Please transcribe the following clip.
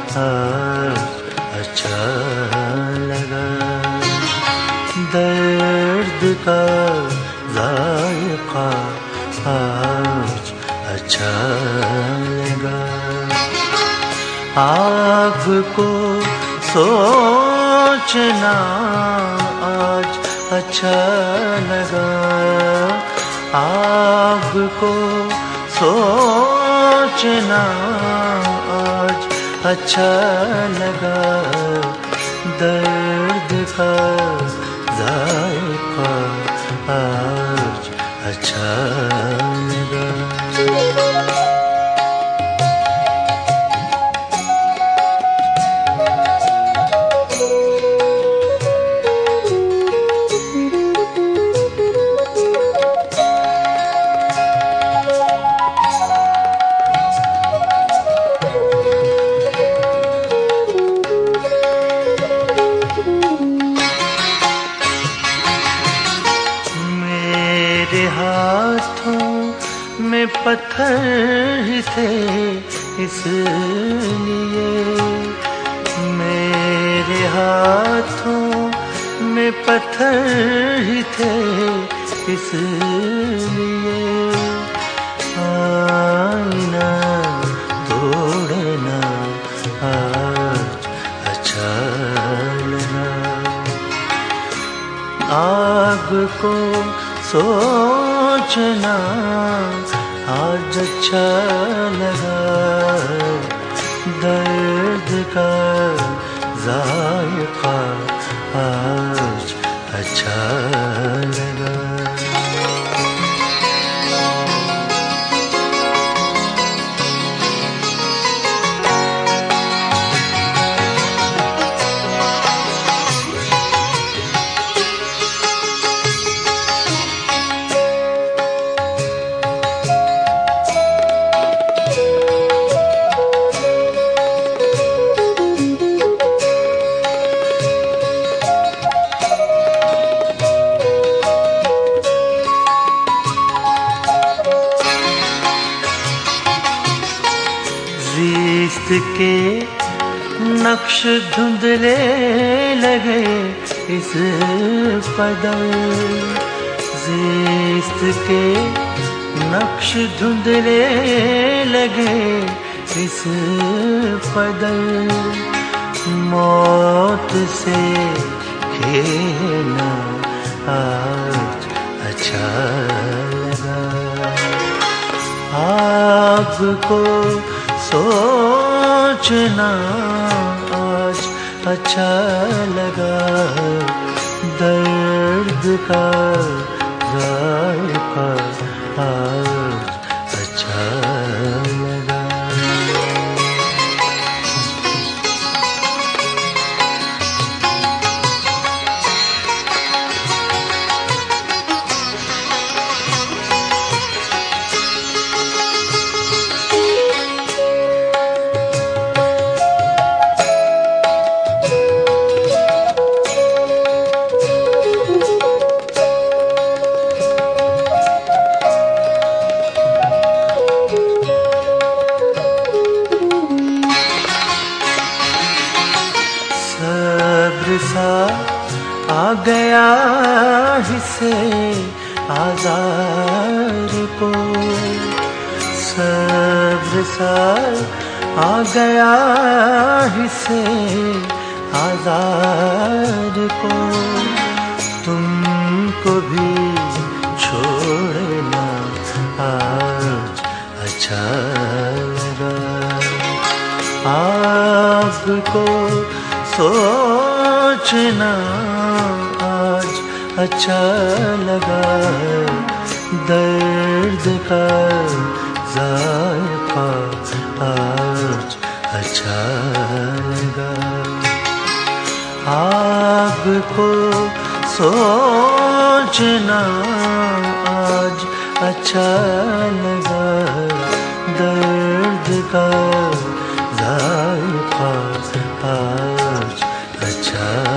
आज अच्छा लगा। दर्द का जायका आज अच्छा लगा। आपको सोचना आज अच्छा लगा। आपको सोचना आज अच्छा लगा। दर्द का जायका आज अच्छा लगा। मेरे हाथों में पत्थर ही थे इसलिए, मेरे हाथों में पत्थर ही थे इसलिए। आईना तोड़ना आज अच्छा लगा। आपको सोचना आज अच्छा लगा। दर्द का जायका आज अच्छा लगा। ज़िस्त के नक्श धुंधले लगे इस कदर। ज़िस्त के नक्श धुंधले लगे इस कदर। मौत से खेलना आज अच्छा लगा। आपको सोचना आज अच्छा लगा। दर्द का जायका आज अच्छा लगा। सब्र सा आ गया हिस्से आज़ार को। सब्र सा आ गया हिस्से आज़ार को। तुमको भी छोड़ना आज अच्छा लगा। आपको सोचना आज अच्छा लगा। दर्द का जायका आज अच्छा लगा। आपको सोचना आज अच्छा लगा। दर्द का जायका आज अच्छा